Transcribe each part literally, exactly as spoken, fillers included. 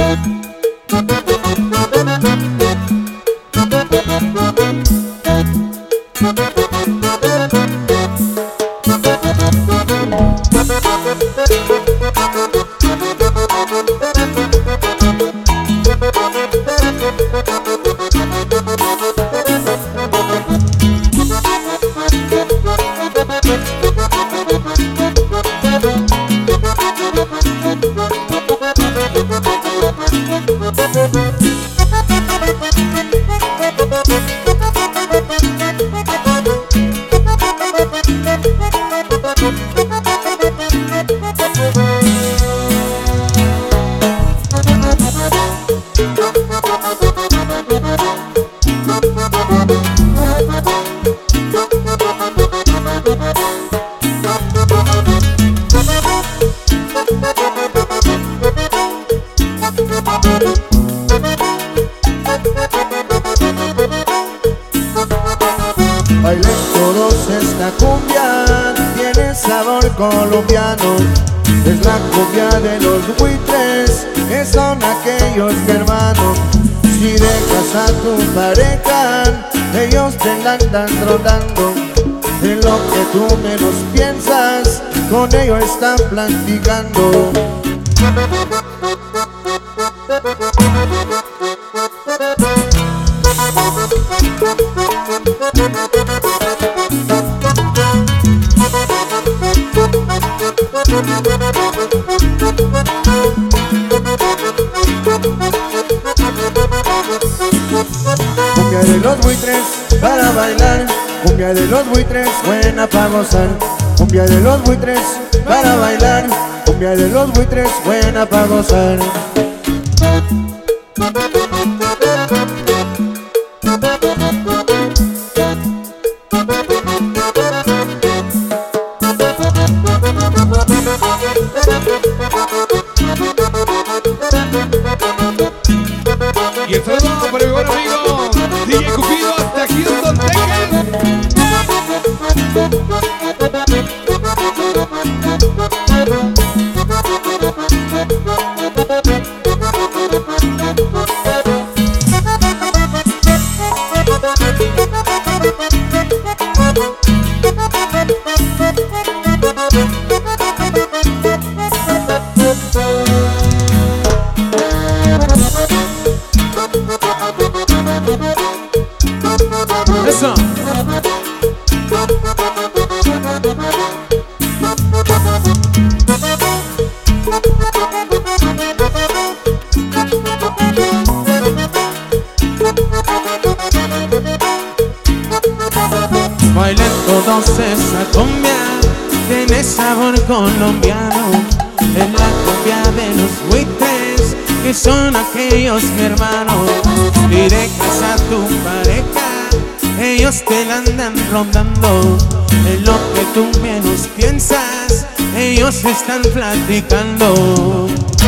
Bailen todos esta cumbia, tiene sabor colombiano. Es la cumbia de los buitres, que son aquellos que hermanos. Si dejas a tu pareja, ellos te la andan rondando. En lo que tú menos piensas, con ellos están platicando. Cumbia de los buitres para bailar, cumbia de los buitres buena para gozar. Cumbia de los buitres para bailar, cumbia de los buitres buena para gozar. Y el saludo para mi buen amigo D J Cupido hasta Houston, Texas. Eso. Bailen todos esa cumbia, tiene sabor colombiano. Es la cumbia de los buitres, que son aquellos mi hermano. Y dejas a tu pareja, ellos te la andan rondando. En lo que tú menos piensas, ellos están platicando.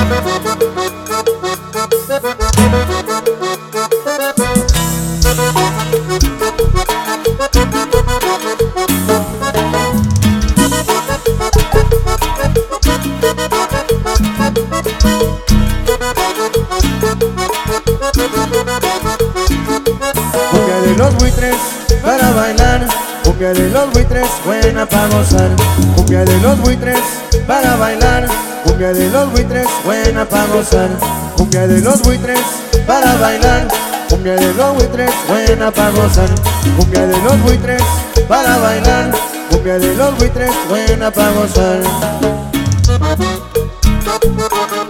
Cumbia de los buitres para bailar, cumbia de los buitres buena para gozar. Cumbia de los buitres para bailar, cumbia de los buitres buena para gozar. Cumbia de los buitres para bailar, cumbia de los buitres buena para gozar. Cumbia de los buitres para bailar, cumbia de los buitres buena para gozar.